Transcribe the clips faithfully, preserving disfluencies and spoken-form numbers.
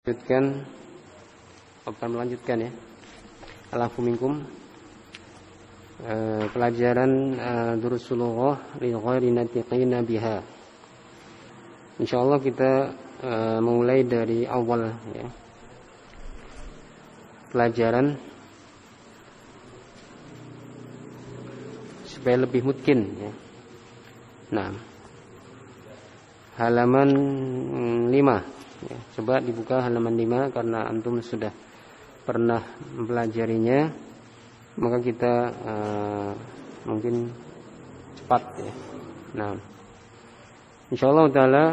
Lanjutkan, akan melanjutkan ya. Alafu minkum e, pelajaran e, durusul lughah li ghairi natiqina biha. Insyaallah kita e, memulai dari awal ya. Pelajaran supaya lebih mungkin ya. Nah, halaman lima. Ya, coba dibuka halaman lima karena antum sudah pernah mempelajarinya, maka kita uh, mungkin cepat ya. Nah, insyaallah taala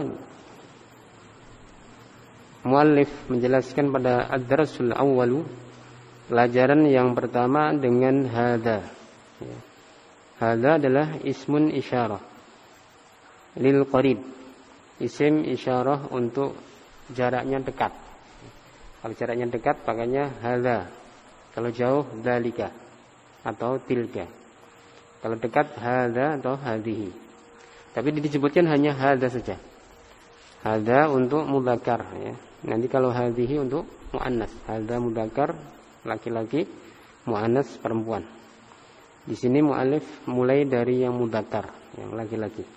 muallif menjelaskan pada ad-darsul awwalu, pelajaran yang pertama dengan hadza. Ya. Hadza adalah ismun isyarah lil qarib. Isim isyarah untuk jaraknya dekat. Kalau jaraknya dekat pakainya hadza. Kalau jauh dzalika atau tilka. Kalau dekat hadza atau hadhihi. Tapi disebutkan hanya hadza saja. Hadza untuk mudzakkar ya. Nanti kalau hadhihi untuk muannas. Hadza mudzakkar laki-laki, muannas perempuan. Di sini muallif mulai dari yang mudzakkar, yang laki-laki.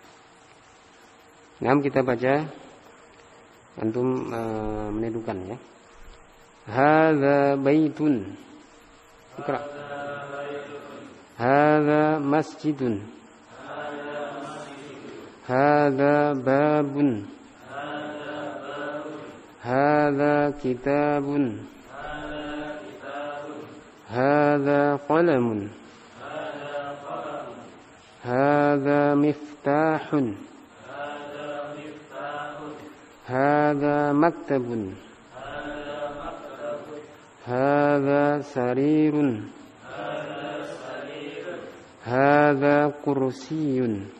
Nah, kita baca, antum uh, menirukan ya. Hadza baitun. Ikra. Hadza masjidun. Hadza babun. Hadza kitabun. Hadza qalamun. Hadza miftahun. Hadza maktabun. Hadza sarirun. Hadza kursiyun.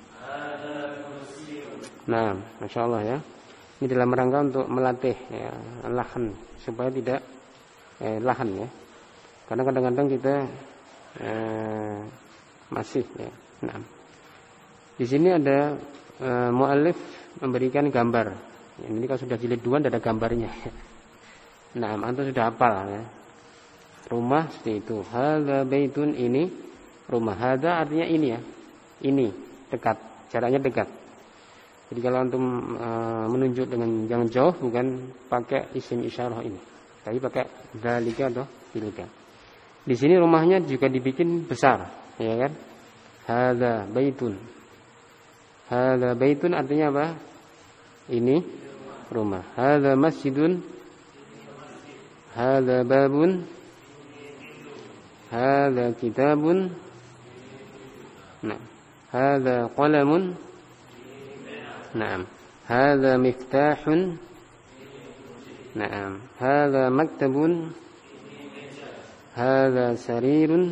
Nah, Masya Allah ya. Ini dalam rangka untuk melatih ya, lahan supaya tidak eh, lahan ya. Karena kadang-kadang kita eh, masih ya. Nah, di sini ada eh, muallif memberikan gambar. Ini kalau sudah jilid dua tidak ada gambarnya. Nah, antum sudah hafal ya. Rumah seperti itu. Hadza baitun, ini rumah. Hadza artinya ini ya. Ini dekat, jaraknya dekat. Jadi kalau antum e, menunjuk dengan yang jauh bukan pakai isim isyarah ini, tapi pakai dzalika atau tilka. Di sini rumahnya juga dibikin besar, ya kan? Hadza baitun. Hadza baitun artinya apa? Ini rumah. Hadza masjidun. Hadza babun. Hadza kitabun. Nah, hadza qalamun. Naam. Hadza miftahun. Naam. Hadza maktabun. Hadza sarirun.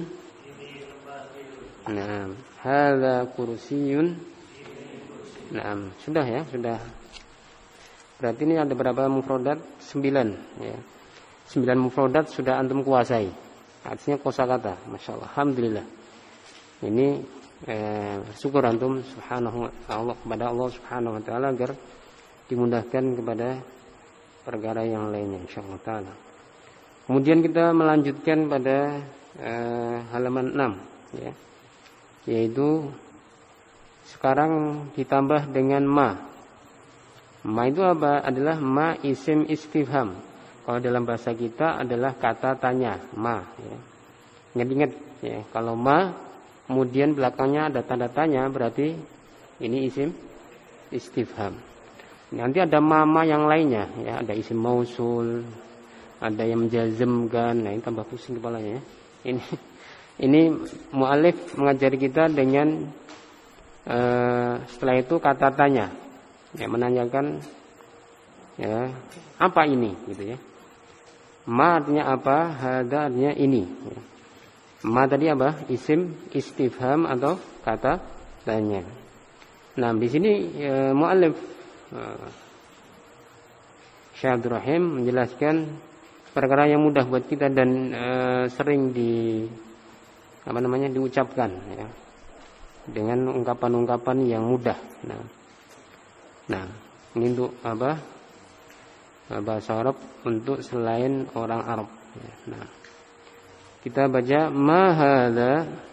Naam. Hadza kursiyun. Naam. Sudah ya, sudah. Berarti ini ada berapa mufradat? Sembilan ya. Sembilan mufradat sudah antum kuasai. Artinya kosakata. Masya Allah. Alhamdulillah. Ini eh, syukur antum subhanahu wa ta'ala kepada Allah subhanahu wa ta'ala agar dimudahkan kepada perkara yang lainnya insyaallah ta'ala. Kemudian kita melanjutkan pada eh, halaman enam ya. Yaitu sekarang ditambah dengan ma. Ma itu apa? Adalah ma isim istifham. Kalau dalam bahasa kita adalah kata tanya, ma ya. Ingat-ingat ya, kalau ma kemudian belakangnya ada tanda tanya berarti ini isim istifham. Nanti ada ma-ma yang lainnya ya, ada isim mausul, ada yang menjazmkan. Nah, ini tambah pusing kepalanya ya. Ini ini muallif mengajari kita dengan uh, setelah itu kata tanya. Ya, menanyakan ya, apa ini gitu ya. Ma artinya apa? Hadza artinya ini ya. Ma tadi apa? Isim istifham atau kata tanya. Nah, di sini ya, muallif uh, Syekh Abdul Rahim menjelaskan perkara yang mudah buat kita dan uh, sering di apa namanya diucapkan ya. Dengan ungkapan-ungkapan yang mudah. Nah, Nah, ini untuk apa? bahasa Arab untuk selain orang Arab. Nah, kita baca ma hadza,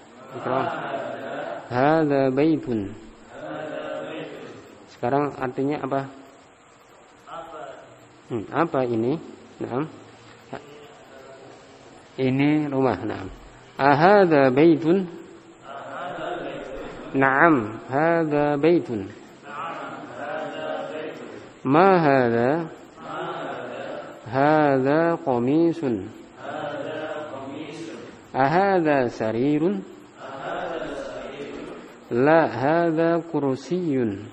hadza baitun. Sekarang artinya apa? Hmm, apa ini? Nah, ini rumah. Nah, ahadza baitun. Naam, hadza baitun. Ma hadza? Hadza qamisun. Ahadza sarirun? La, hadza kursiyun.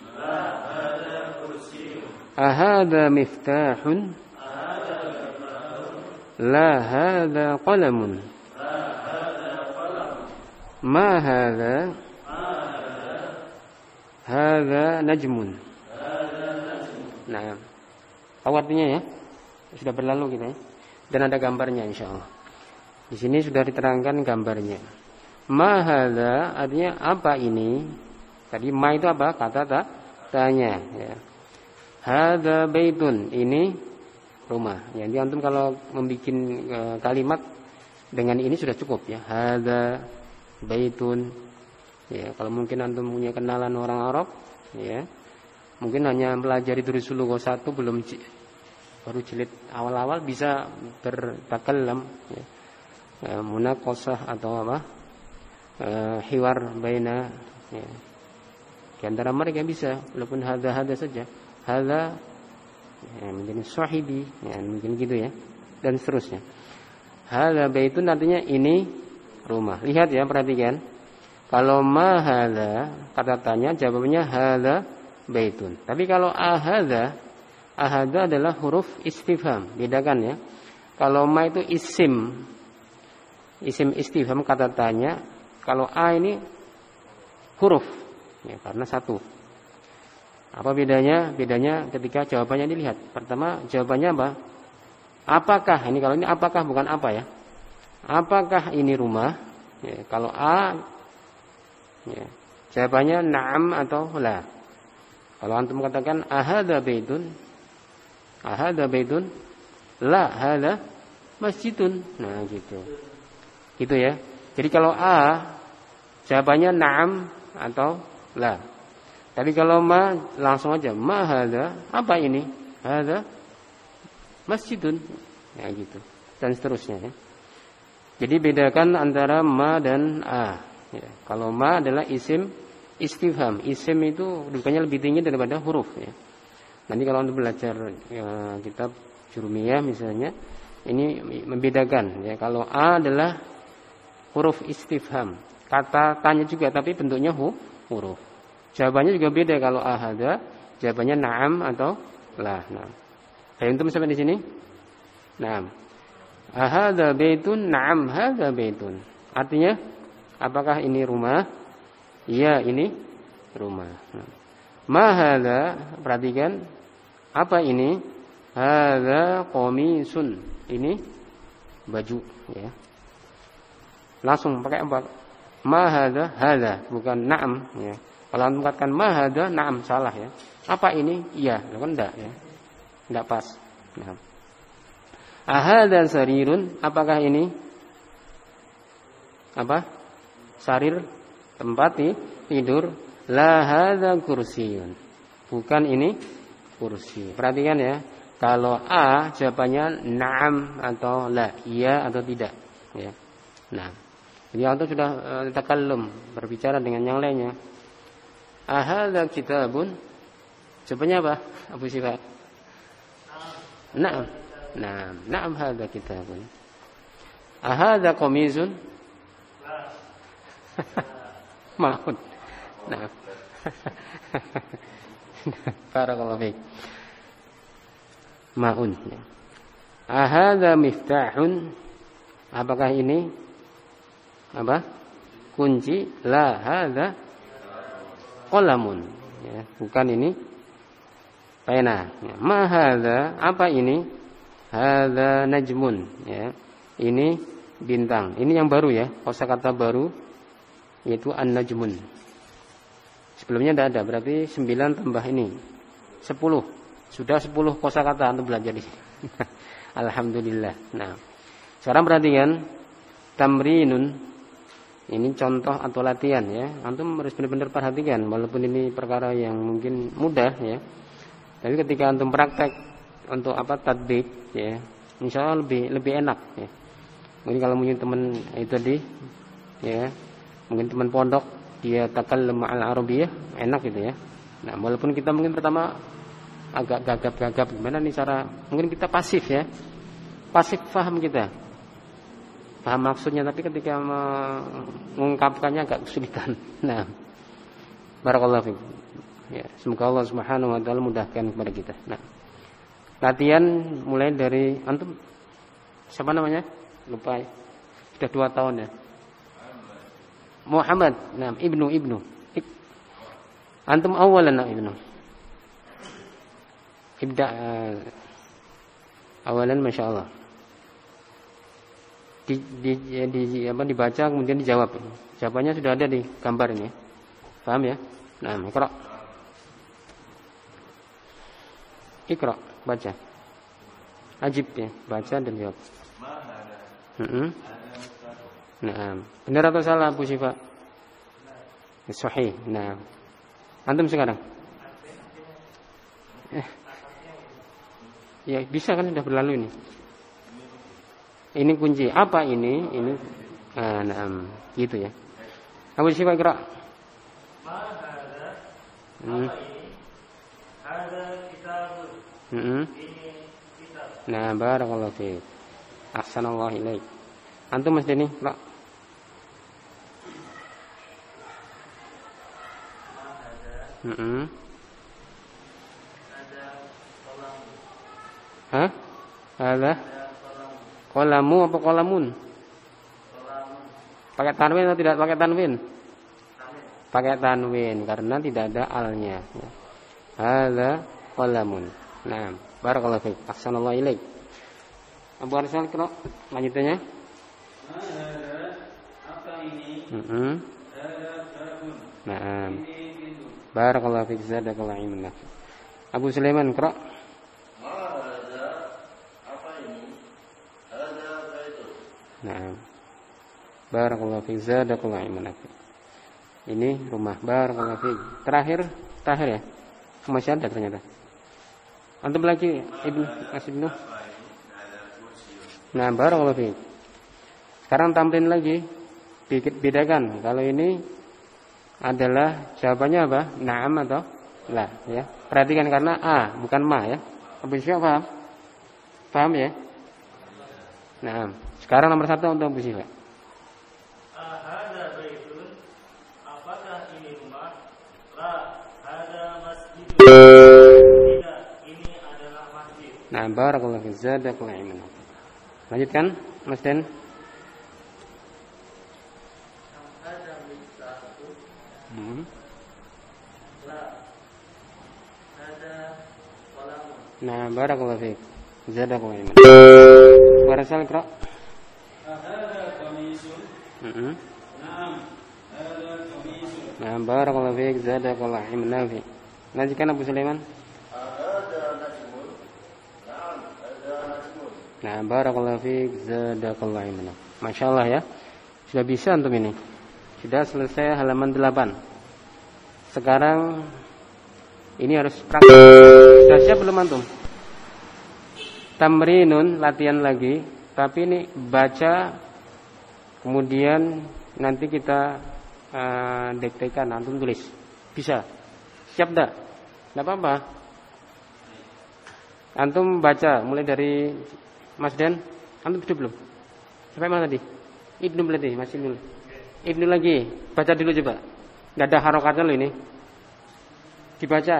Ahadza miftahun? La, hadza qalamun. Ma hadza? Hadza najmun. Nah, tahu artinya ya? Sudah berlalu kita ya. Dan ada gambarnya insyaallah. Di sini sudah diterangkan gambarnya. Ma hadza artinya apa ini? Tadi ma itu apa? Kata tak tanya ya. Hadza baitun, ini rumah. Jadi antum kalau membuat e, kalimat dengan ini sudah cukup ya. Hadza baitun. Ya, kalau mungkin antum punya kenalan orang Arab ya. Mungkin hanya pelajari Durusul Lughah satu belum baru jilid awal-awal bisa bertakallam ya. E, munaqashah atau apa? E, hiwar baina ya. Di antara mereka bisa walaupun hadza-hadza saja. Hadza ya, mungkin sahibi ya, mungkin gitu ya. Dan seterusnya. Hadza baitun artinya ini rumah. Lihat ya, perhatikan. Kalau ma hadza kata tanya jawabannya hadza baitun. Tapi kalau ahadza, ahadza adalah huruf istifham. Bedakan ya. Kalau ma itu isim. Isim istifham kata tanya. Kalau a ini huruf. Ya, karena satu. Apa bedanya? Bedanya ketika jawabannya dilihat. Pertama jawabannya apa? Apakah ini kalau ini apakah bukan apa ya? Apakah ini rumah? Ya, kalau a, ya, jawabannya na'am atau la. Kalau antum katakan ahadza baitun, ahadza baitun, la hadza masjidun. Nah gitu, gitu ya. Jadi kalau a, jawabannya na'am atau la. Tapi kalau ma langsung aja ma hadza, apa ini? Hadza masjidun. Ya gitu. Dan seterusnya ya. Jadi bedakan antara ma dan a. Ya. Kalau ma adalah isim istifham. Isim itu rupanya lebih tinggi daripada huruf ya. Nanti kalau untuk belajar ya, kitab Jurumiyah misalnya, ini membedakan ya. Kalau a adalah huruf istifham. Kata tanya juga tapi bentuknya hu, huruf. Jawabannya juga beda kalau ahada, jawabannya na'am atau la. Nah. Antum sampai di sini? Naam. Ahadza baitun, na'am hadza baitun. Artinya apakah ini rumah? Iya, ini rumah. Nah. Ma hadza, perhatikan apa ini? Hadza qamisun. Ini baju ya. Langsung pakai apa? Ma hadza, hadza bukan na'am ya. Kalau antum katakan ma hadza, na'am salah ya. Apa ini? Iya, kan enggak ya. Enggak pas. Nah. Ahadza sarirun, apakah ini? Apa? Sarir, tempat tidur. La hadza kursiyun. Bukan ini kursi. Perhatikan ya. Kalau a jawabannya na'am atau la, iya atau tidak ya. Nah, jadi antum sudah uh, takallum, berbicara dengan yang lainnya. Ahadza kitabun. Jawabannya apa? Abu Sifat. Naam. Naam, naam hadza kitabun. Ahadza qamisun? Ma'un. Naam. Barakallahu fiik. Ma'un. Ahadza miftahun? Apakah ini apa? Kunci? La hadza qalamun. Ya, bukan ini pena. Ya. Ma hadza, apa ini? Hadza najmun. Ya. Ini bintang. Ini yang baru ya, kosakata baru yaitu an-najmun. Sebelumnya tidak ada, berarti sembilan tambah ini sepuluh. Sudah sepuluh kosakata antum belajar di sini. Alhamdulillah. Nah, sekarang perhatikan tamrinun. Ini contoh atau latihan ya. Antum harus benar-benar perhatikan walaupun ini perkara yang mungkin mudah ya. Tapi ketika antum praktek untuk apa tadbik ya, insyaallah lebih lebih enak ya. Mungkin kalau punya teman itu tadi ya, mungkin teman pondok dia takallum al-arabiyyah enak gitu ya. Nah, walaupun kita mungkin pertama agak gagap-gagap gimana nih cara, mungkin kita pasif ya. Pasif paham kita. Paham maksudnya tapi ketika mengungkapkannya agak kesulitan. Nah, barakallahu fiik. Ya, semoga Allah Subhanahu wa taala mudahkan kepada kita. Nah, latihan mulai dari antum siapa namanya? Lupa. Sudah dua tahun ya. Muhammad. Nah, Ibnu Ibnu. Antum awalan Ibnu. Ibda uh, awalan masyaallah. Di, di, di apa dibaca kemudian dijawab. Jawabannya sudah ada di gambar ini. Paham ya? Nah, Iqra. Iqra, baca. Ajib ya, baca dan jawab. Heeh. Nah, benar atau salah Abu Syifa? Sahih. Nah. Antum sekarang? Eh. Ya, bisa kan sudah berlalu ini. Ini kunci. Apa ini? Ini ah, nah, gitu ya. Abu Syifa Iqra. Ma hada? Hmm. Apa ini? Hada kitabun. Heeh. Ini kitab. Nah, barakallahu fiik. Ahsanallahu ilaik. Antum Mas Deni, Pak. Heeh. Ada kolam. Hah? Ada kolamu apa kolamun? Kolamun. Pakai tanwin atau tidak pakai tanwin? Tanwin. Pakai tanwin karena tidak ada alnya. Ada kolamun. Nah, barakallahu fiik. Ahsanallahu ilaik. Abu Arsal kira lanjutannya. Apa ini? Heeh. Nah. Barakallahu fiik zadakallahu ilman. Abu Sulaiman kira. Apa ini? Ada baitun. Nah. Barakallahu fiik zadakallahu ilman. Ini rumah barakallahu fiik. Terakhir, terakhir ya. Masih ada ternyata. Antum lagi Ibnu Asibnu. Nah, barakallahu fiik. Sekarang tamrin lagi. Bedakan kalau ini adalah jawabannya apa? Na'am atau la ya. Perhatikan karena a bukan ma ya. Abu Syifa paham? Paham ya? Nah, sekarang nomor satu untuk Abu Syifa. Ahada baitun. Apakah ini rumah? La, hada masjid. Tidak, ini adalah masjid. Nah, barakallahu fiik zadakallahu ilman. Lanjutkan, Mas Den. Hmm. Nah, barakallahu fiik. Zadakallahu ilman. Warasal Iqra. Hada qamisun. Heeh. Naam. Hada qamisun. Nah, barakallahu fiik. Zadakallahu ilman. Lanjutkan Abu Sulaiman. Hada najmun. Naam, hada najmun. Nah, barakallahu fiik. Zadakallahu ilman. Masyaallah ya. Sudah bisa antum ini. Sudah selesai halaman delapan. Sekarang ini harus praktek. Sudah siap belum antum? Tamrinun, latihan lagi. Tapi ini baca. Kemudian nanti kita uh, diktekan, antum tulis. Bisa? Siap dah? Tidak apa-apa. Antum baca mulai dari Mas Den. Antum sudah belum? Sampai mana tadi? Ibnu berarti masih dulu. Ibnu lagi, baca dulu coba. Enggak ada harokatnya loh ini. Dibaca.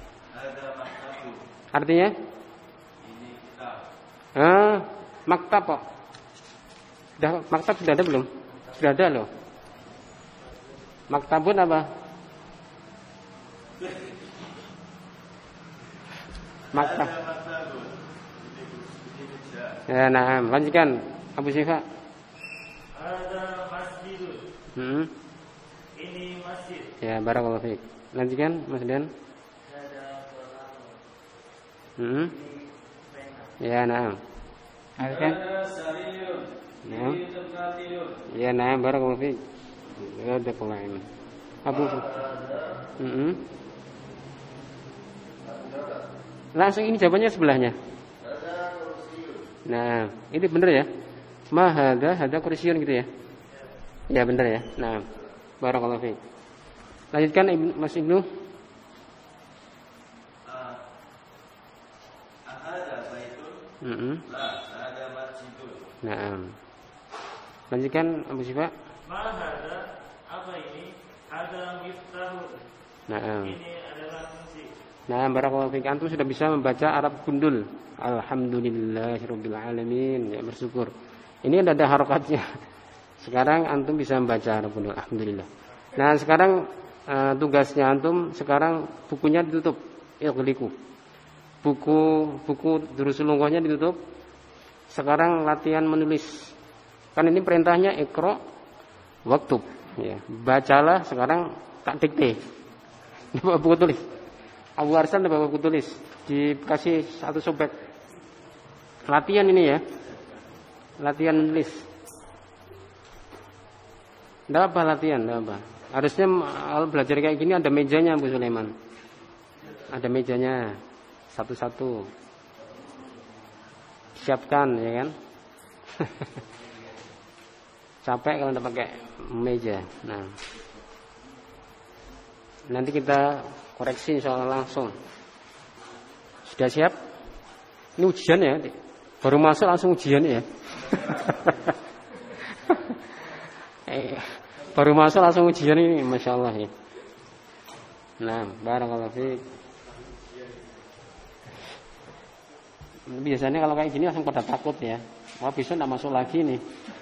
Artinya? Ini kitab. Ah, maktab kok. Sudah maktab sudah ada belum? Sudah ada loh. Maktabun apa? Maktab. Ya, nah, lanjutkan Abu Syifa. Ada masjidun. Hmm. Ini masjid. Ya, barakallahu fiik. Lanjutkan Mas Dan. Hmm. Ya, nah. Oke. Nah. Ya, nah, barakallahu fiik. Ya, ada pelayan. Abu. Hmm. Langsung ini jawabannya sebelahnya. Nah, ini benar ya? Ma hadza hadza kursiyyun gitu ya? Ya, benar ya. Nah, barakallahu fiik. Lanjutkan Ibnu Mas Ibnu. Mm-hmm. Nah, lanjutkan Abu Syifa. Ma hadza apa ini? Hadza miftahu. Nah, ini adalah kunci. Nah, barakallahu fiik. Antum sudah bisa membaca Arab gundul. Alhamdulillahirabbil alamin. Ya, bersyukur. Ini ada ada harokatnya. Sekarang antum bisa membaca Arab gundul. Alhamdulillah. Nah, sekarang uh, tugasnya antum sekarang bukunya ditutup. Iqliku. Buku buku durusul lughahnya ditutup. Sekarang latihan menulis. Kan ini perintahnya iqra waktub, ya. Bacalah, sekarang tak dikte. Bawa buku tulis. Abu Arsan bawa buku tulis. Dikasih satu sobek. Latihan ini ya. Latihan menulis. Enggak apa latihan, enggak apa. Harusnya kalau belajar kayak gini ada mejanya Bu Sulaiman. Ada mejanya. Satu-satu siapkan, ya kan. Capek kalau tidak pakai meja. Nah, nanti kita koreksi soal langsung. Sudah siap? Ini ujian ya. Baru masuk langsung ujian ya. eh, baru masuk langsung ujian ini, masya Allah ya. Nah, barakallahu fiik. Biasanya kalau kayak gini langsung pada takut ya. Wah, besok tidak masuk lagi nih.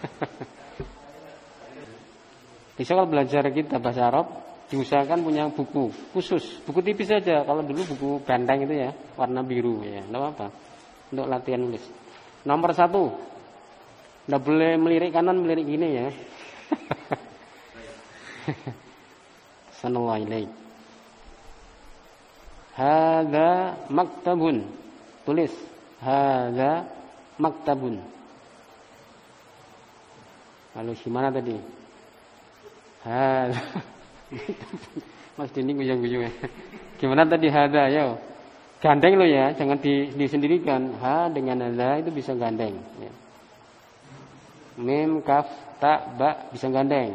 Bisa kalau belajar kita bahasa Arab, diusahakan punya buku khusus, buku tipis saja. Kalau dulu buku gandeng itu ya, warna biru ya, tidak apa-apa. Untuk latihan nulis. Nomor satu, tidak boleh melirik kanan, melirik gini ya. Sanallahu ilaik. Hadza maktabun. Tulis. Hadza maktabun. Lalu gimana tadi? Hadza. Mas Dini guyang-guyang. Gimana tadi hadza? Yo. Gandeng lo ya, jangan di, disendirikan. Ha dengan hadza itu bisa gandeng ya. Mim, kaf, ta, ba bisa gandeng.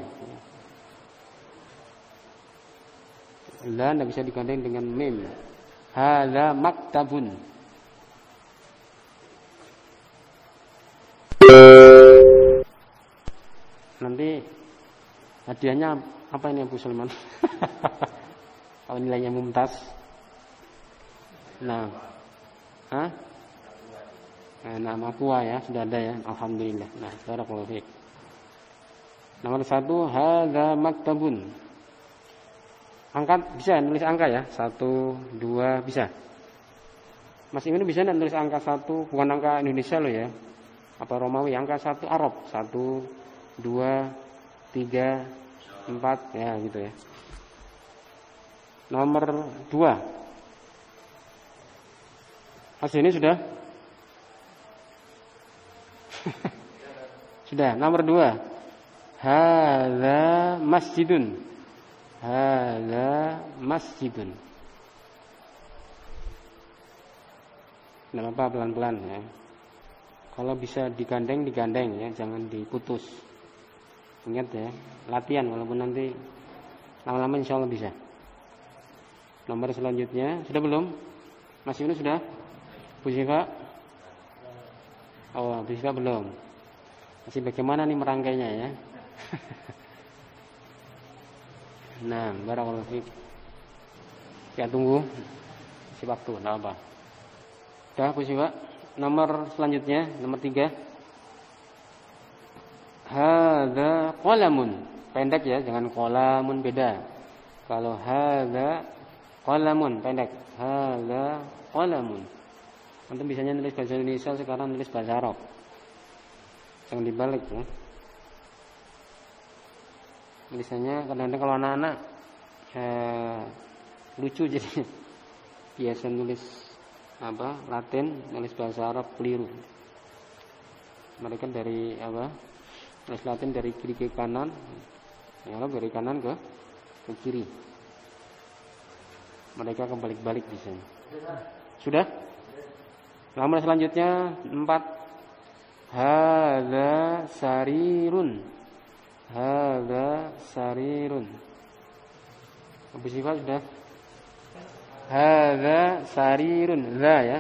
La tidak bisa digandeng dengan mim. Hadza maktabun. Nanti hadiahnya apa ini Abu Sulaiman? Kalau nilainya mumtaz. Nah, hah? Nah, nama kuah ya sudah ada ya, alhamdulillah. Nah, barakallahu fiik. Nomor satu, hadza maktabun. Angkat bisa nulis angka ya, satu, dua bisa. Mas ini bisa nulis angka satu, bukan angka Indonesia loh ya. Apa Romawi, angka satu Arab, satu, dua, tiga, empat, ya gitu ya. Nomor dua. Mas ini sudah? Sudah. Nomor dua. Hadza masjidun. Hadza masjidun. Tidak apa-apa, pelan-pelan ya. Kalau bisa digandeng, digandeng ya, jangan diputus. Ingat ya, latihan walaupun nanti lama-lama insya Allah bisa. Nomor selanjutnya, sudah belum? Mas Yunus sudah? Bu Syifa? Oh, Bu Syifa belum. Masih bagaimana nih merangkainya ya? Nah, barakallahu fiik. Ya tunggu. Si waktu, enggak apa. Sudah Bu Syifa? Nomor selanjutnya, nomor tiga. Hadza qalamun. Pendek ya, jangan qalamun, beda. Kalau hadza qalamun pendek. Hadza qalamun. Antum bisanya nulis bahasa Indonesia, sekarang nulis bahasa Arab. Jangan dibalik ya. Tulisannya kadang-kadang kalau anak-anak eh, lucu jadi biasa nulis apa Latin, nulis bahasa Arab keliru. Mereka dari apa? Nulis Latin dari kiri ke kanan, yang Arab dari kanan ke ke kiri. Mereka kebalik-balik bisa. Sudah? Nomor selanjutnya empat. Hadza sarirun. Hadza sarirun. Abu Sifat sudah? Hadza sarirun. Za ya.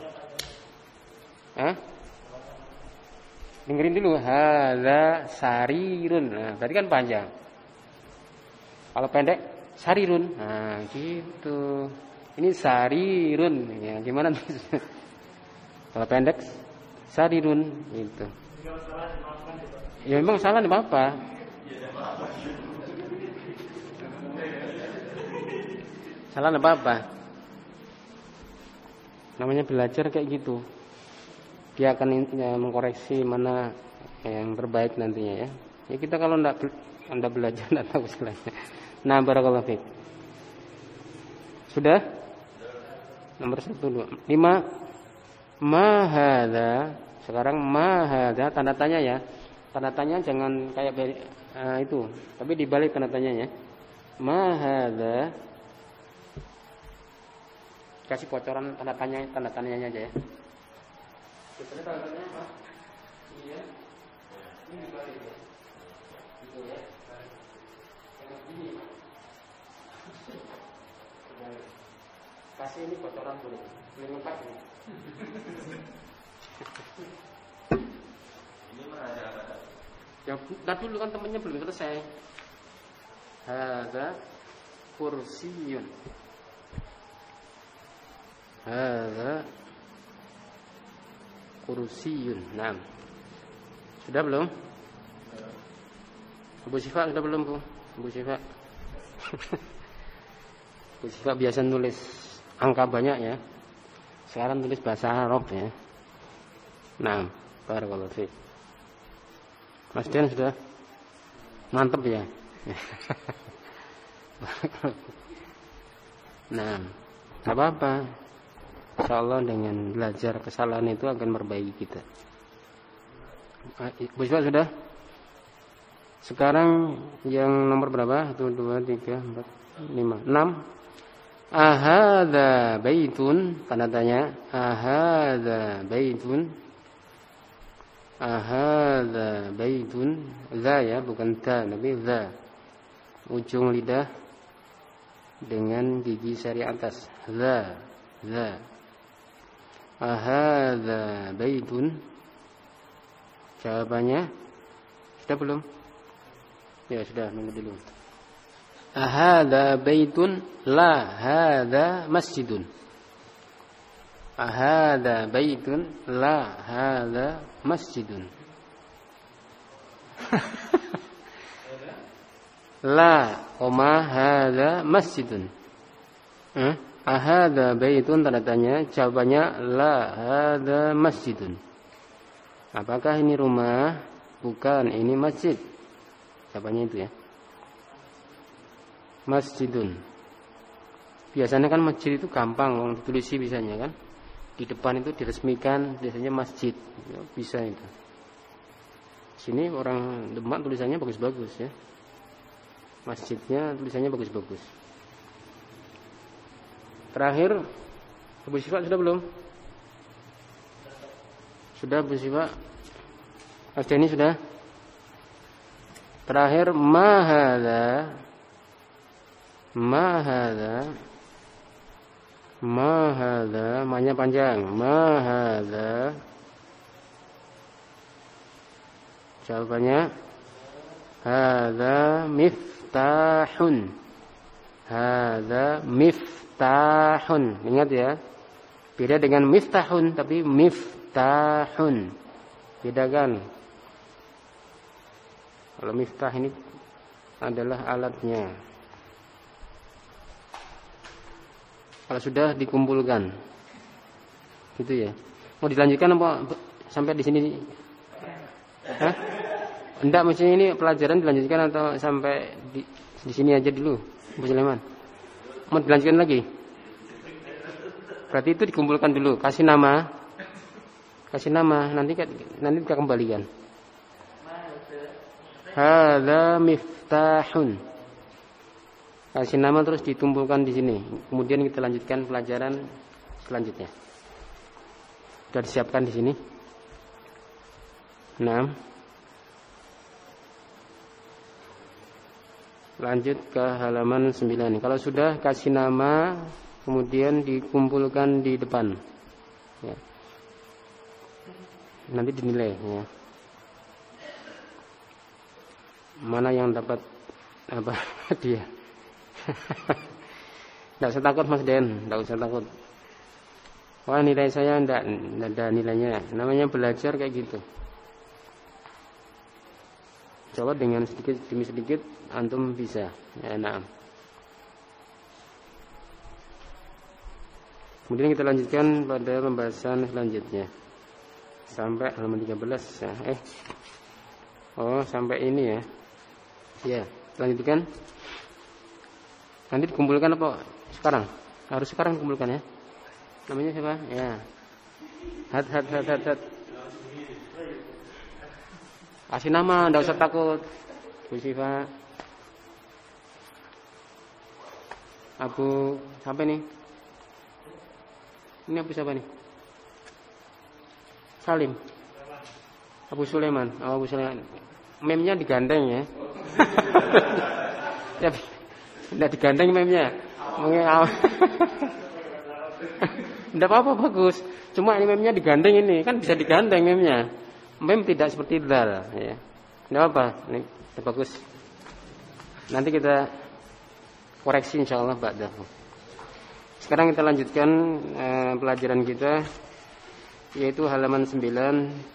Hah? Dengerin dulu. Hadza sarirun. Nah, berarti kan panjang. Kalau pendek sarirun. Nah, gitu. Ini sarirun. Ya, gimana? Kalau pendek sarirun gitu. Ya memang salah enggak apa-apa. Salah enggak apa-apa. Namanya belajar kayak gitu. Dia akan ya, mengkoreksi mana yang terbaik nantinya ya. Ya kita kalau enggak Anda belajar enggak tahu istilahnya. Nah, barakallahu fiik. Sudah? Nomor satu, dua, lima. Ma hadza. Sekarang ma hadza tanda tanya ya. Tanda tanya jangan kayak uh, itu, tapi dibalik tanda tanyanya. Ma hadza. Kasih bocoran tanda tanya, tanda tanyanya aja ya. Sebetulnya tanda tanyanya apa? Iya. Ini dibalik ya. Gitu ya. Yang ini. Kasih ini bocoran dulu. Belum lengkap ini. Ini mana ada apa? Ya, nah dulu kan temennya belum selesai. Hadza kursiyun. Hadza kursiyun. Nah. Sudah belum? Bu Syifa sudah belum, Bu? Bu Syifa. Bu Syifa biasa nulis angka banyak ya. Sekarang tulis bahasa Arab ya. Nah, barakallahu fiik. Mas Dian sudah mantap ya. Nah, enggak apa-apa. Insyaallah dengan belajar kesalahan itu akan memperbaiki kita. Bu Syifa sudah? Sekarang yang nomor berapa? satu, dua, tiga, empat, lima, enam. Ahadza baitun, tanda tanya. Ahadza baitun. Ahadza baitun. Za ya, bukan ta, tapi za. Ujung lidah dengan gigi sari atas. Za, za. Ahadza baitun. Jawabannya sudah belum? Ya sudah, nunggu dulu. Ahadza baitun, la hadza masjidun. Ahadza baitun, la hadza masjidun. La koma hadza masjidun. Eh? Ahadza baitun tanda tanya, jawabannya la hadza masjidun. Apakah ini rumah? Bukan, ini masjid. Jawabannya itu ya. Masjidun. Biasanya kan masjid itu gampang, orang ditulisi bisanya kan. Di depan itu diresmikan biasanya masjid, ya, bisa itu. Sini orang Demak tulisannya bagus-bagus ya. Masjidnya tulisannya bagus-bagus. Terakhir, Bu Syifa sudah belum? Sudah Bu Syifa? Mas Denny sudah? Terakhir, ma hadza. Ma hadza. Ma hadza, ma-nya panjang. Ma hadza. Jawabannya hadza miftahun. Hadza miftahun. Ingat ya. Beda dengan miftahun tapi miftahun. Bedakan. Kalau miftah ini adalah alatnya. Kalau sudah dikumpulkan, gitu ya. Mau dilanjutkan apa sampai di sini? Hah? Enggak, maksudnya ini pelajaran dilanjutkan atau sampai di, di sini aja dulu, Bu Sulaiman? Mau dilanjutkan lagi? Berarti itu dikumpulkan dulu, kasih nama. Kasih nama, nanti nanti kita kembalikan. Hadza miftahun. Kasih nama terus ditumpulkan di sini. Kemudian kita lanjutkan pelajaran selanjutnya. Sudah disiapkan di sini. Nah, lanjut ke halaman sembilan. Kalau sudah kasih nama, kemudian dikumpulkan di depan. Ya. Nanti dinilai. Ya. Mana yang dapat apa dia? Tidak usah takut Mas Den, tidak usah takut. Wah, nilai saya tidak ada nilainya. Namanya belajar kayak gitu. Coba dengan sedikit demi sedikit antum bisa. Ya, nah. Kemudian kita lanjutkan pada pembahasan selanjutnya. Sampai halaman tiga belas ya. Eh. Oh, sampai ini ya. Ya, lanjutkan. Nanti dikumpulkan apa? Sekarang. Harus sekarang dikumpulkan ya. Namanya siapa? Ya. Hat hat hat hat hat. Kasih nama, enggak usah takut. Bu Siva. Abu sampai nih. Ini Abu siapa nih? Salim. Abu Sulaiman. Oh, Abu Sulaiman. Memnya digandeng ya. Ya, tidak digandeng memnya. Mengenal. Tidak apa-apa, bagus. Cuma ini memnya digandeng ini, kan bisa digandeng memnya. Mem tidak seperti dal ya. Tidak apa, ini bagus. Nanti kita koreksi insyaallah ba'da. Sekarang kita lanjutkan eh, pelajaran kita, yaitu halaman sembilan.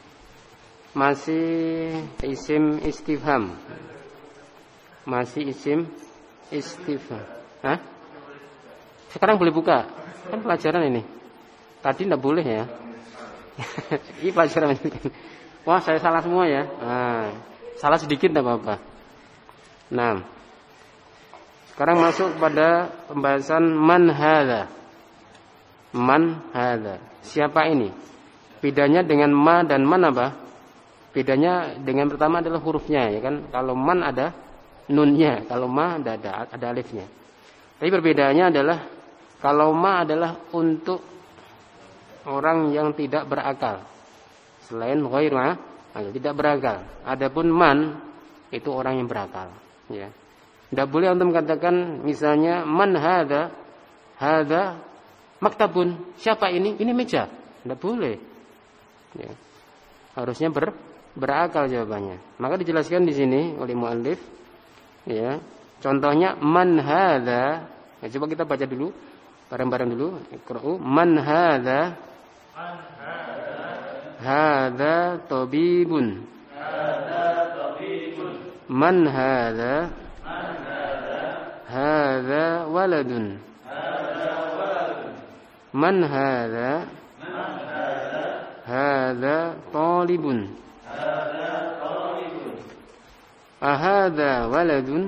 Masih isim istifham. Masih isim istifham. Hah? Sekarang boleh buka. Kan pelajaran ini. Tadi tidak boleh ya. Ini pelajaran. Wah, saya salah semua ya. Nah, salah sedikit tidak apa-apa. Nah, sekarang masuk pada pembahasan man hadza. Man hadza. Siapa ini? Bedanya dengan ma dan man apa? Bedanya dengan pertama adalah hurufnya ya kan. Kalau man ada nunnya, kalau ma ada ada, ada alifnya. Tapi perbedaannya adalah kalau ma adalah untuk orang yang tidak berakal. Selain ghair ma, tidak berakal. Adapun man itu orang yang berakal, ya. Tidak boleh antum katakan misalnya man hadza, hadza maktabun. Siapa ini? Ini meja. Tidak boleh. Ya. Harusnya ber, berakal jawabannya. Maka dijelaskan di sini oleh muallif, ya. Contohnya man hadza. Nah, coba kita baca dulu bareng-bareng dulu. Iqra'u man hadza. Man hadza. Hadza tabibun. Hadza tabibun. Man hadza. Man hadza. Hadza waladun. Hadza waladun. Man hadza. Man hadza. Hadza talibun. Hadza talibun. Ahadza waladun.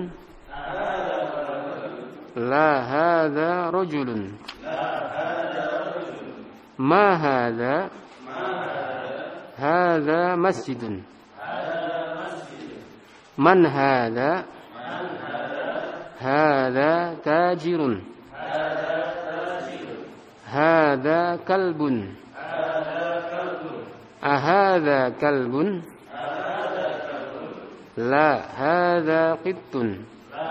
La hadza rajulun. La hadza rajulun. Ma hadza. Ma hadza. Hadza masjidun. Hadza masjidun. Man hadza. Man hadza. Hadza tajirun. Hadza tajirun. Hadza kalbun. Hadza kalbun. Ahadza kalbun. Ahadza kalbun. La hadza qittun.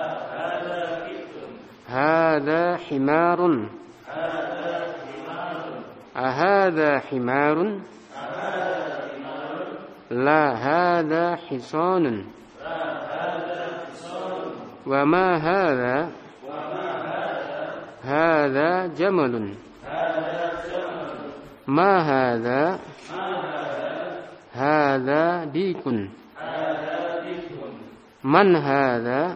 هذا حمار. هذا حمار. أهذا حمار. أهذا حمار. لا هذا حصان. لا هذا حصان. وما هذا. وما هذا. هذا جمل. هذا جمل. ما هذا. ما هذا. هذا ديك. هذا ديك. من هذا.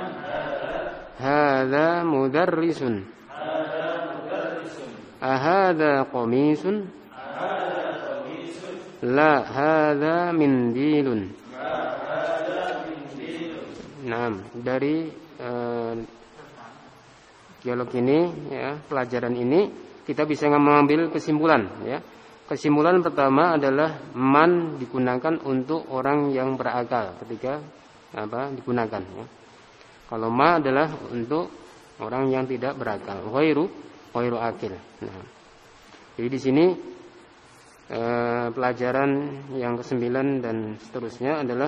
هذا مدرس. هذا مدرس. أهذا قميص. أهذا قميص. لا هذا منديل. لا هذا منديل. Nah, dari uh, dialog ini ya, pelajaran ini kita bisa mengambil kesimpulan ya. Kesimpulan pertama adalah man digunakan untuk orang yang berakal ketika apa digunakan ya. Kalau ma adalah untuk orang yang tidak berakal, ghairu ghairu akil. Nah, jadi di sini eh, pelajaran yang kesembilan dan seterusnya adalah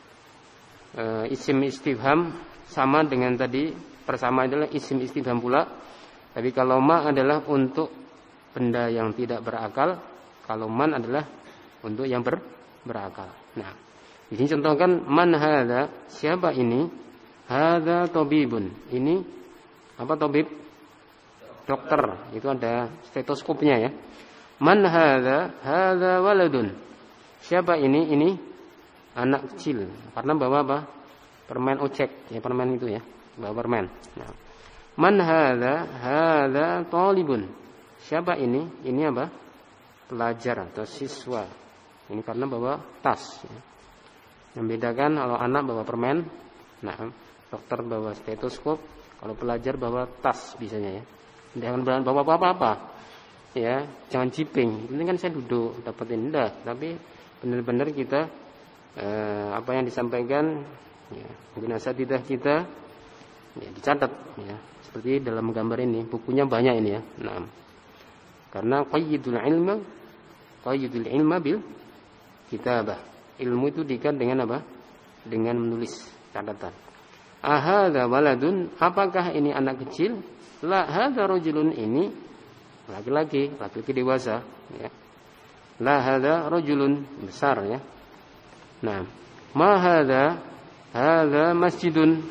eh, isim istifham sama dengan tadi, bersama adalah isim istifham pula. Tapi kalau ma adalah untuk benda yang tidak berakal, kalau man adalah untuk yang ber, berakal. Nah, di sini contohkan man hadza, siapa ini? Hadza tabibun. Ini apa tabib? Dokter. Itu ada stetoskopnya ya. Man hadza? Hadza waladun. Siapa ini? Ini anak kecil. Karena bawa apa? Permen ocek, ya permen itu ya. Bawa permen. Nah. Man hadza? Hadza talibun. Siapa ini? Ini apa? Pelajar atau siswa. Ini karena bawa tas ya. Membedakan kalau anak bawa permen, nah dokter bawa stetoskop, kalau pelajar bawa tas biasanya ya. Jangan bawa apa-apa ya, jangan ciping. Ini kan saya duduk dapetin enggak, tapi benar-benar kita eh, apa yang disampaikan ya, mungkin asatidzah kita ya, dicatat ya. Seperti dalam gambar ini, bukunya banyak ini ya. Nah, karena qayyidul ilma qayyidul ilma bil kitabah. Ilmu itu diikat dengan apa? Dengan menulis catatan. Ahadza waladun, apakah ini anak kecil? La hadza rajulun, ini laki-laki, laki-laki dewasa ya. La hadza rajulun, besar ya. Nah, ma hadza? Hadza masjidun.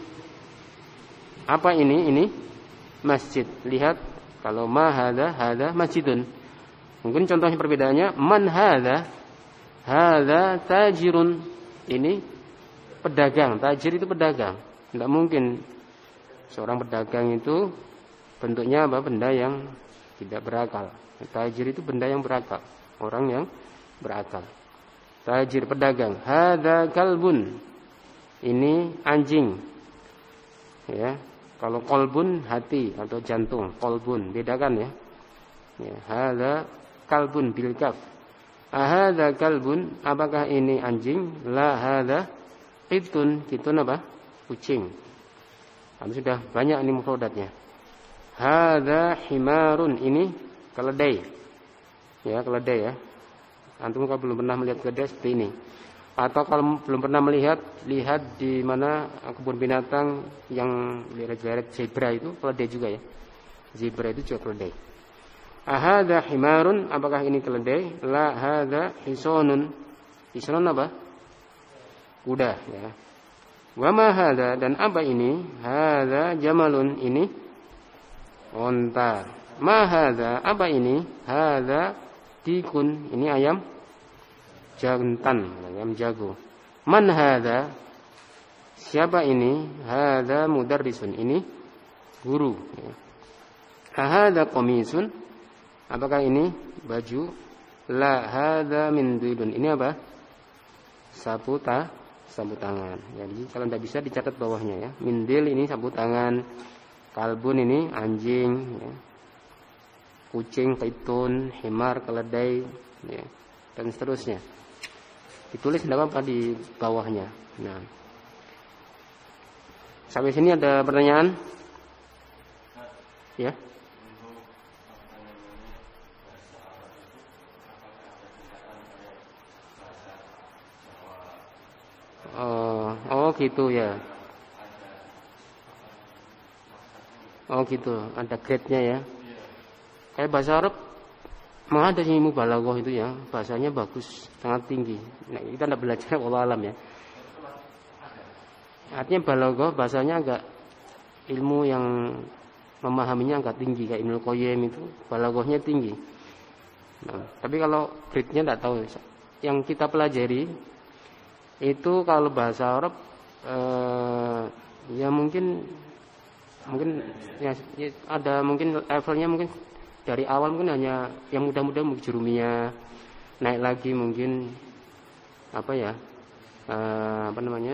Apa ini? Ini masjid. Lihat, kalau ma hadza, hadza masjidun. Mungkin contohnya perbedaannya, man hadza? Hadza tajirun. Ini pedagang. Tajir itu pedagang. Tidak mungkin seorang pedagang itu bentuknya apa? Benda yang tidak berakal. Tajir itu benda yang berakal, orang yang berakal. Tajir, pedagang. Hadza kalbun. Ini anjing. Ya. Kalau kolbun hati atau jantung, kolbun bedakan ya. Ya, hadza kalbun bil kaf. Ahadza kalbun, apakah ini anjing? La hadza qitun. Qitun apa? Kucing. Kami sudah banyak ini mufradatnya. Hadza himarun, ini keledai. Ya, keledai ya. Antum kalau belum pernah melihat keledai seperti ini. Atau kalau belum pernah melihat, lihat di mana kebun binatang yang lihat-lihat zebra itu keledai juga ya. Zebra itu juga keledai. Ahadza himarun, apakah ini keledai? La hadza hisonun. Hisonon apa? Kuda ya. Wa ma hadza, dan apa ini? Hadza jamalun, ini onta. Ma hadza, apa ini? Hadza dikun, ini ayam jantan, ayam jago. Man hadza, siapa ini? Hadza mudarrisun, ini guru ya. Hadza qamisun, apakah ini baju? La hadza mindilun, ini apa? Sapu ta, sapu tangan. Jadi kalau tidak bisa dicatat bawahnya ya. Mindil ini sapu tangan. Kalbun ini anjing ya. Kucing, qitun, himar, keledai ya. Dan seterusnya. Ditulis tidak apa-apa di bawahnya. Nah. Sampai sini ada pertanyaan? Ya. Oh, oh gitu ya. Oh gitu, ada grade-nya ya. Kayak bahasa Arab memang ada sih mubalaghah itu ya, bahasanya bagus, sangat tinggi. Nah, kita tidak belajar wallahu alam ya. Artinya balaghah bahasanya agak ilmu yang memahaminya agak tinggi, kayak Ibnu Qayyim itu balaghahnya tinggi. Nah, tapi kalau grade-nya tidak tahu. Yang kita pelajari itu kalau bahasa Arab eh, ya mungkin mungkin ya, ya ada mungkin levelnya mungkin dari awal mungkin hanya yang mudah-mudah mungkin jurumiyah, naik lagi mungkin apa ya eh, apa namanya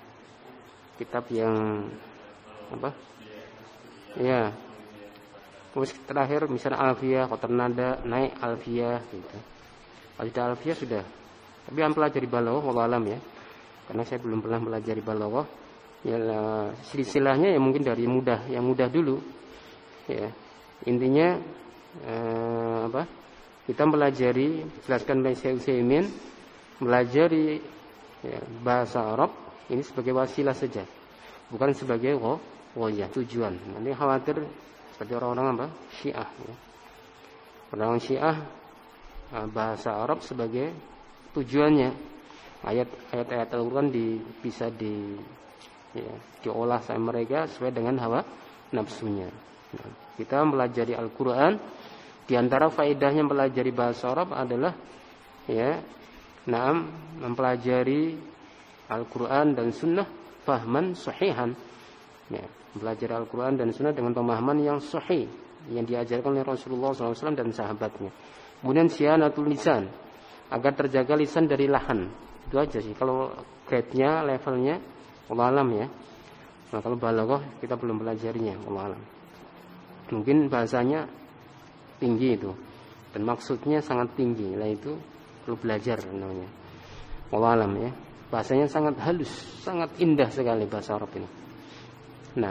kitab yang apa ya Terus terakhir misalnya alfiyah, kotor nada, naik alfiyah gitu. Kalau sudah alfiyah sudah. Tapi yang pelajari balaghah wallahu alam ya. Karena saya belum pernah pelajari balaghah. Ya silsilahnya ya mungkin dari mudah, yang mudah dulu. Ya. Intinya eh, apa? Kita pelajari, jelaskan oleh Syekh Utsaimin, pelajari ya, bahasa Arab ini sebagai wasilah saja. Bukan sebagai ghayah, tujuan. Nanti khawatir seperti orang-orang apa? Syiah ya. Orang Syiah bahasa Arab sebagai tujuannya. Ayat-ayat Al-Qur'an di, bisa di ya, diolah sama mereka sesuai dengan hawa nafsunya. Nah, kita mempelajari Al-Qur'an, di antara faedahnya mempelajari bahasa Arab adalah ya, naam mempelajari Al-Qur'an dan sunnah fahman sahihan. Ya, belajar Al-Quran dan Sunnah dengan pemahaman yang sahih yang diajarkan oleh Rasulullah shallallahu alaihi wasallam dan sahabatnya. Kemudian siyanatul lisan, agar terjaga lisan dari lahan. Itu aja sih. Kalau grade-nya, levelnya, wallahu alam ya. Nah, kalau balaghah kita belum pelajarinya, wallahu alam. Mungkin bahasanya tinggi itu dan maksudnya sangat tinggi. Lah itu perlu belajar namanya. Wallahu alam ya. Bahasanya sangat halus, sangat indah sekali bahasa Arab ini. Nah,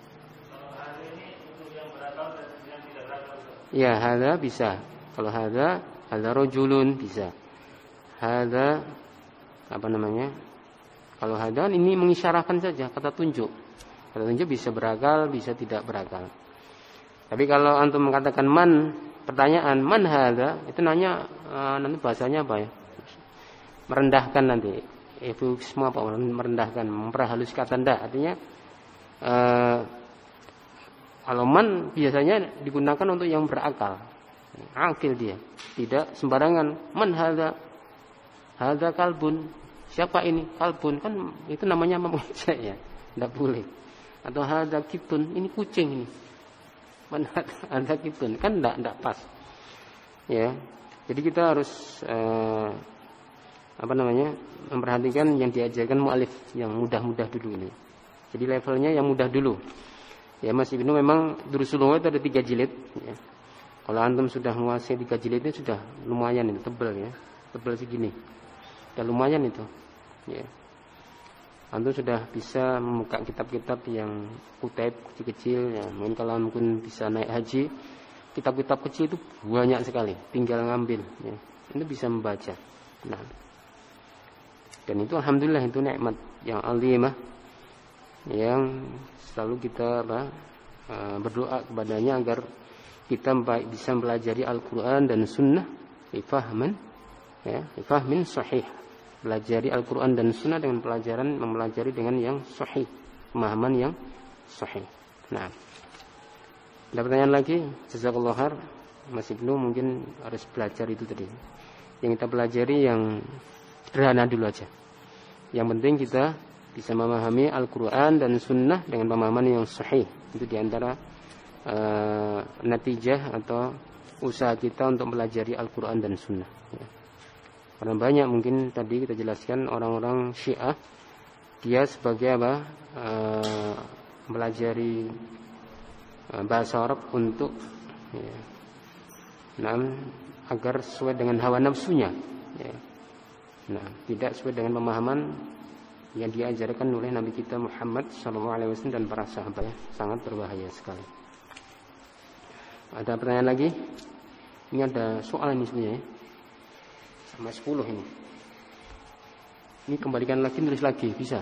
ya hadza bisa. Kalau hadza, hadza rajulun bisa. Hadza apa namanya? Kalau hadza ini mengisyaratkan saja, kata tunjuk. Kata tunjuk bisa berakal, bisa tidak berakal. Tapi kalau antum mengatakan man, pertanyaan man hadza, itu nanya uh, nanti bahasanya apa ya? Merendahkan nanti. Itu semua apa? Merendahkan, memperhalus kata ndak. Artinya Uh, kalau man biasanya digunakan untuk yang berakal, akil dia, tidak sembarangan. Man hadza, hadza kalbun, siapa ini kalbun, kan itu namanya mengejek ya, tidak boleh. Atau hadza kitun, ini kucing ini, man hadza kitun, kan tidak tidak pas ya. Jadi kita harus uh, apa namanya memperhatikan yang diajarkan mu'alif yang mudah-mudah dulu ini. Jadi levelnya yang mudah dulu. Ya Mas Ibnu memang Durusul Lughah itu ada tiga jilid. Ya. Kalau antum sudah menguasai tiga jilid itu sudah lumayan itu tebal ya, tebal segini. Sudah lumayan itu. Ya. Antum sudah bisa membuka kitab-kitab yang kutaib kecil-kecil. Ya. Mungkin kalau mungkin bisa naik haji, kitab-kitab kecil itu banyak sekali. Tinggal ngambil. Ya. Itu bisa membaca. Nah. Dan itu alhamdulillah itu nikmat yang azimah, yang selalu kita apa, berdoa kepadanya agar kita bisa mempelajari Al-Quran dan Sunnah ifahman, ya, ifahmin sahih. Pelajari Al-Quran dan Sunnah dengan pelajaran mempelajari dengan yang sahih, pemahaman yang sahih. Nah, ada pertanyaan lagi? Jazakallahu khair. Mas Ibnu mungkin harus belajar itu tadi. Yang kita pelajari yang sederhana dulu aja. Yang penting kita bisa memahami Al-Quran dan Sunnah dengan pemahaman yang sahih. Itu diantara uh, natijah atau usaha kita untuk mempelajari Al-Quran dan Sunnah ya. Karena banyak mungkin tadi kita jelaskan orang-orang Syiah, dia sebagai apa uh, mempelajari uh, bahasa Arab untuk ya, nah, agar sesuai dengan hawa nafsunya ya. Nah, tidak sesuai dengan pemahaman yang diajarkan oleh Nabi kita Muhammad shallallahu alaihi wasallam dan para sahabatnya. Sangat berbahaya sekali. Ada pertanyaan lagi? Ini ada soal ini sebenarnya sama sepuluh ini. Ini kembalikan lagi, tulis lagi, bisa.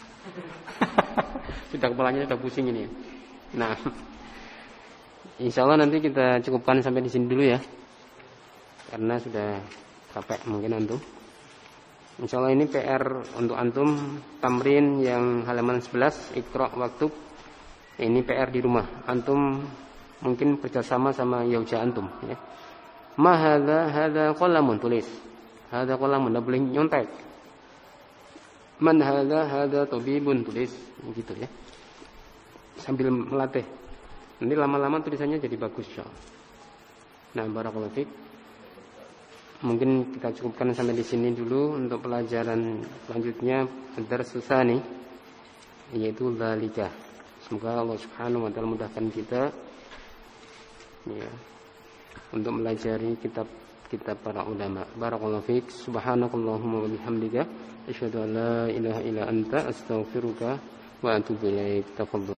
Sudah kepalanya sudah pusing ini. Nah, insya Allah nanti kita cukupkan sampai di sini dulu ya, karena sudah capek mungkin antum. Insyaallah ini P R untuk antum, tamrin yang halaman sebelas, Iqra waktu. Ini P R di rumah. Antum mungkin kerjasama sama yauja antum ya. Ma hadza hadza qalamun, tulis. Hadza qalamun, enggak boleh nyontek. Man hadza hadza tabibun, tulis gitu ya. Sambil melatih. Nanti lama-lama tulisannya jadi bagus insyaallah. Nah, barakallahu fiik. Mungkin kita cukupkan sampai di sini dulu untuk pelajaran selanjutnya Ad-Darsus Tsani, yaitu dzalika. Semoga Allah Subhanahu wa taala mudahkan kita ya, untuk melajari kitab-kitab para ulama. Barakallahu fiik. Subhanakallahumma wa bihamdika asyhadu an la ilaha illa anta astaghfiruka wa atubu ilaik. Tafadhal.